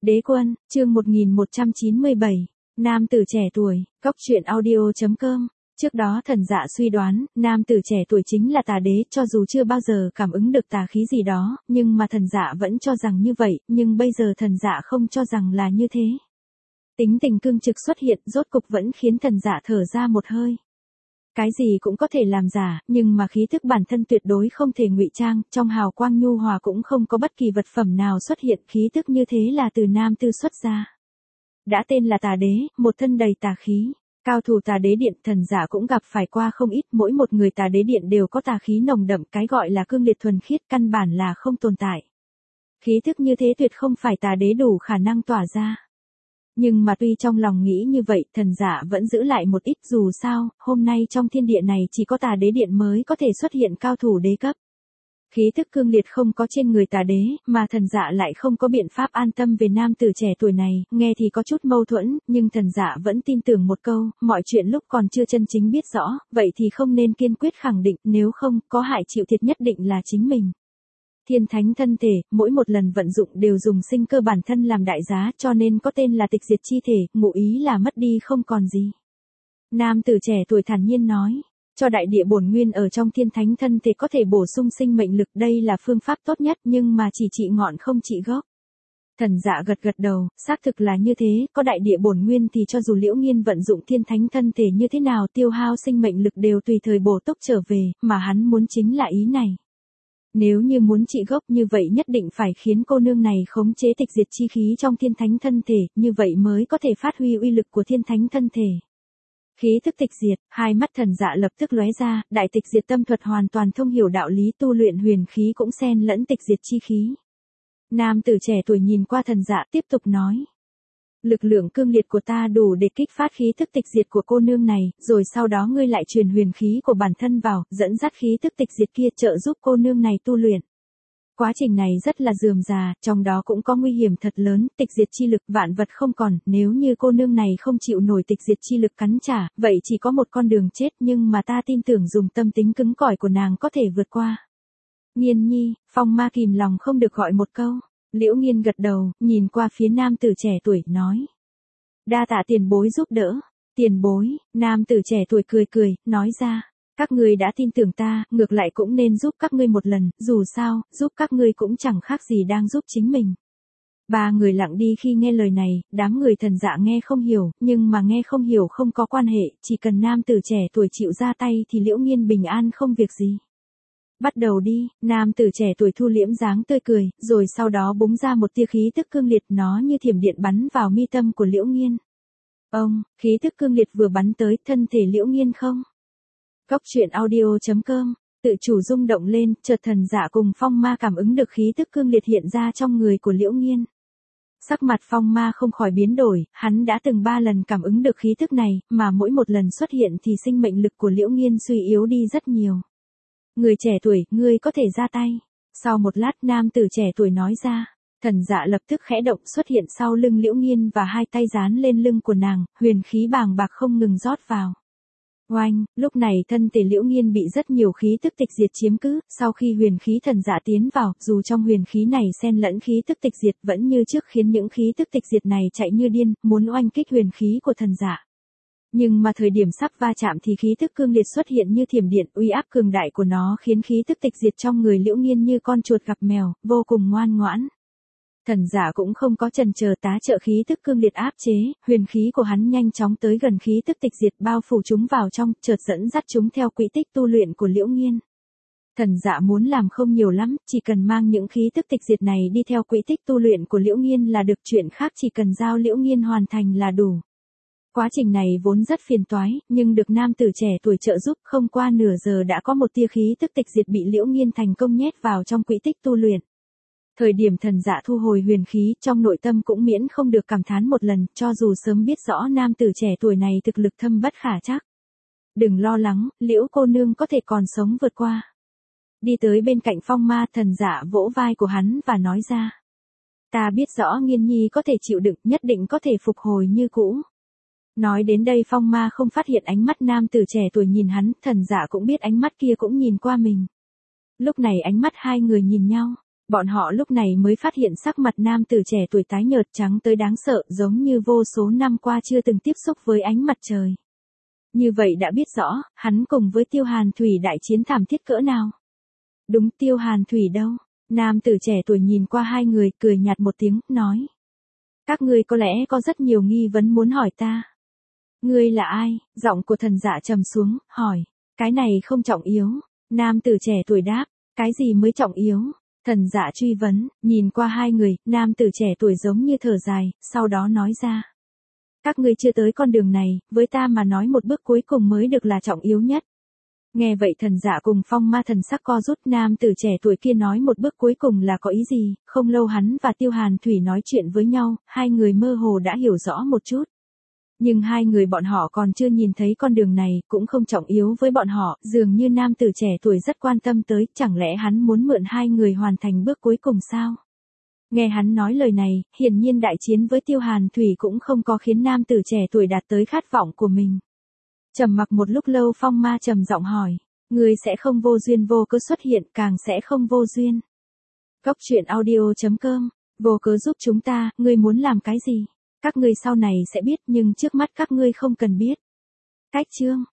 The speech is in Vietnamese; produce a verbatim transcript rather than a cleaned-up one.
Đế quân, chương một nghìn một trăm chín mươi bảy, nam tử trẻ tuổi, góc truyện audio.com. Trước đó thần dạ suy đoán, nam tử trẻ tuổi chính là tà đế, cho dù chưa bao giờ cảm ứng được tà khí gì đó, nhưng mà thần dạ vẫn cho rằng như vậy, nhưng bây giờ thần dạ không cho rằng là như thế. Tính tình cương trực xuất hiện, rốt cục vẫn khiến thần dạ thở ra một hơi. Cái gì cũng có thể làm giả, nhưng mà khí thức bản thân tuyệt đối không thể ngụy trang, trong hào quang nhu hòa cũng không có bất kỳ vật phẩm nào xuất hiện, khí thức như thế là từ nam tư xuất ra. Đã tên là tà đế, một thân đầy tà khí. Cao thủ tà đế điện thần giả cũng gặp phải qua không ít, mỗi một người tà đế điện đều có tà khí nồng đậm, cái gọi là cương liệt thuần khiết căn bản là không tồn tại. Khí thức như thế tuyệt không phải tà đế đủ khả năng tỏa ra. Nhưng mà tuy trong lòng nghĩ như vậy, thần giả vẫn giữ lại một ít, dù sao, hôm nay trong thiên địa này chỉ có tà đế điện mới có thể xuất hiện cao thủ đế cấp. Khí thức cương liệt không có trên người tà đế, mà thần dạ lại không có biện pháp an tâm về nam tử trẻ tuổi này, nghe thì có chút mâu thuẫn, nhưng thần dạ vẫn tin tưởng một câu, mọi chuyện lúc còn chưa chân chính biết rõ, vậy thì không nên kiên quyết khẳng định, nếu không, có hại chịu thiệt nhất định là chính mình. Thiên thánh thân thể, mỗi một lần vận dụng đều dùng sinh cơ bản thân làm đại giá, cho nên có tên là tịch diệt chi thể, ngụ ý là mất đi không còn gì. Nam tử trẻ tuổi thản nhiên nói. Cho đại địa bổn nguyên ở trong thiên thánh thân thể có thể bổ sung sinh mệnh lực, đây là phương pháp tốt nhất, nhưng mà chỉ trị ngọn không trị gốc. Thần dạ gật gật đầu, xác thực là như thế, có đại địa bổn nguyên thì cho dù Liễu Nghiên vận dụng thiên thánh thân thể như thế nào tiêu hao sinh mệnh lực đều tùy thời bổ túc trở về, mà hắn muốn chính là ý này. Nếu như muốn trị gốc như vậy nhất định phải khiến cô nương này khống chế tịch diệt chi khí trong thiên thánh thân thể, như vậy mới có thể phát huy uy lực của thiên thánh thân thể. Khí thức tịch diệt, hai mắt thần dạ lập tức lóe ra, đại tịch diệt tâm thuật hoàn toàn thông hiểu đạo lý tu luyện huyền khí cũng xen lẫn tịch diệt chi khí. Nam tử trẻ tuổi nhìn qua thần dạ tiếp tục nói. Lực lượng cương liệt của ta đủ để kích phát khí thức tịch diệt của cô nương này, rồi sau đó ngươi lại truyền huyền khí của bản thân vào, dẫn dắt khí thức tịch diệt kia trợ giúp cô nương này tu luyện. Quá trình này rất là rườm rà, trong đó cũng có nguy hiểm thật lớn, tịch diệt chi lực vạn vật không còn, nếu như cô nương này không chịu nổi tịch diệt chi lực cắn trả, vậy chỉ có một con đường chết, nhưng mà ta tin tưởng dùng tâm tính cứng cỏi của nàng có thể vượt qua. Nghiên nhi, Phong Ma kìm lòng không được gọi một câu. Liễu Nghiên gật đầu, nhìn qua phía nam tử trẻ tuổi, nói. Đa tạ tiền bối giúp đỡ. Tiền bối, nam tử trẻ tuổi cười cười, nói ra. Các ngươi đã tin tưởng ta, ngược lại cũng nên giúp các ngươi một lần, dù sao, giúp các ngươi cũng chẳng khác gì đang giúp chính mình. Ba người lặng đi khi nghe lời này, đám người thần dạ nghe không hiểu, nhưng mà nghe không hiểu không có quan hệ, chỉ cần nam tử trẻ tuổi chịu ra tay thì Liễu Nghiên bình an không việc gì. Bắt đầu đi, nam tử trẻ tuổi thu liễm dáng tươi cười, rồi sau đó búng ra một tia khí tức cương liệt, nó như thiểm điện bắn vào mi tâm của Liễu Nghiên. Ông, khí tức cương liệt vừa bắn tới thân thể Liễu Nghiên không. Góc truyện audio.com, tự chủ rung động lên, chợt thần dạ cùng Phong Ma cảm ứng được khí tức cương liệt hiện ra trong người của Liễu Nghiên. Sắc mặt Phong Ma không khỏi biến đổi, hắn đã từng ba lần cảm ứng được khí tức này, mà mỗi một lần xuất hiện thì sinh mệnh lực của Liễu Nghiên suy yếu đi rất nhiều. Người trẻ tuổi, ngươi có thể ra tay. Sau một lát nam tử trẻ tuổi nói ra, thần dạ lập tức khẽ động xuất hiện sau lưng Liễu Nghiên và hai tay dán lên lưng của nàng, huyền khí bàng bạc không ngừng rót vào. Oanh, lúc này thân thể Liễu Nghiên bị rất nhiều khí tức tịch diệt chiếm cứ, sau khi huyền khí thần dạ tiến vào, dù trong huyền khí này xen lẫn khí tức tịch diệt vẫn như trước khiến những khí tức tịch diệt này chạy như điên, muốn oanh kích huyền khí của thần dạ. Nhưng mà thời điểm sắp va chạm thì khí tức cương liệt xuất hiện như thiểm điện, uy áp cường đại của nó khiến khí tức tịch diệt trong người Liễu Nghiên như con chuột gặp mèo, vô cùng ngoan ngoãn. Thần giả cũng không có chần chờ tá trợ khí tức cương liệt áp chế, huyền khí của hắn nhanh chóng tới gần khí tức tịch diệt bao phủ chúng vào trong, chợt dẫn dắt chúng theo quỹ tích tu luyện của Liễu Nghiên. Thần dạ muốn làm không nhiều lắm, chỉ cần mang những khí tức tịch diệt này đi theo quỹ tích tu luyện của Liễu Nghiên là được, chuyện khác chỉ cần giao Liễu Nghiên hoàn thành là đủ. Quá trình này vốn rất phiền toái, nhưng được nam tử trẻ tuổi trợ giúp, không qua nửa giờ đã có một tia khí tức tịch diệt bị Liễu Nghiên thành công nhét vào trong quỹ tích tu luyện. Thời điểm thần dạ thu hồi huyền khí, trong nội tâm cũng miễn không được cảm thán một lần, cho dù sớm biết rõ nam tử trẻ tuổi này thực lực thâm bất khả trắc. Đừng lo lắng, Liễu cô nương có thể còn sống vượt qua. Đi tới bên cạnh Phong Ma, thần dạ vỗ vai của hắn và nói ra. Ta biết rõ Nghiên nhi có thể chịu đựng, nhất định có thể phục hồi như cũ. Nói đến đây Phong Ma không phát hiện ánh mắt nam tử trẻ tuổi nhìn hắn, thần dạ cũng biết ánh mắt kia cũng nhìn qua mình. Lúc này ánh mắt hai người nhìn nhau. Bọn họ lúc này mới phát hiện sắc mặt nam tử trẻ tuổi tái nhợt trắng tới đáng sợ, giống như vô số năm qua chưa từng tiếp xúc với ánh mặt trời. Như vậy đã biết rõ, hắn cùng với Tiêu Hàn Thủy đại chiến thảm thiết cỡ nào. Đúng, Tiêu Hàn Thủy đâu? Nam tử trẻ tuổi nhìn qua hai người, cười nhạt một tiếng, nói. Các ngươi có lẽ có rất nhiều nghi vấn muốn hỏi ta. Ngươi là ai? Giọng của thần dạ trầm xuống, hỏi. Cái này không trọng yếu. Nam tử trẻ tuổi đáp. Cái gì mới trọng yếu? Thần dạ truy vấn, nhìn qua hai người, nam tử trẻ tuổi giống như thở dài, sau đó nói ra. Các ngươi chưa tới con đường này, với ta mà nói một bước cuối cùng mới được là trọng yếu nhất. Nghe vậy thần dạ cùng phong ma thần sắc co rút, nam tử trẻ tuổi kia nói một bước cuối cùng là có ý gì, không lâu hắn và Tiêu Hàn Thủy nói chuyện với nhau, hai người mơ hồ đã hiểu rõ một chút. Nhưng hai người bọn họ còn chưa nhìn thấy con đường này, cũng không trọng yếu với bọn họ, dường như nam tử trẻ tuổi rất quan tâm tới, chẳng lẽ hắn muốn mượn hai người hoàn thành bước cuối cùng sao? Nghe hắn nói lời này, hiển nhiên đại chiến với Tiêu Hàn Thủy cũng không có khiến nam tử trẻ tuổi đạt tới khát vọng của mình. Trầm mặc một lúc lâu, phong ma trầm giọng hỏi, ngươi sẽ không vô duyên vô cớ xuất hiện, càng sẽ không vô duyên. Góc truyện audio chấm com, vô cớ giúp chúng ta, ngươi muốn làm cái gì? Các ngươi sau này sẽ biết, nhưng trước mắt các ngươi không cần biết. Cách chương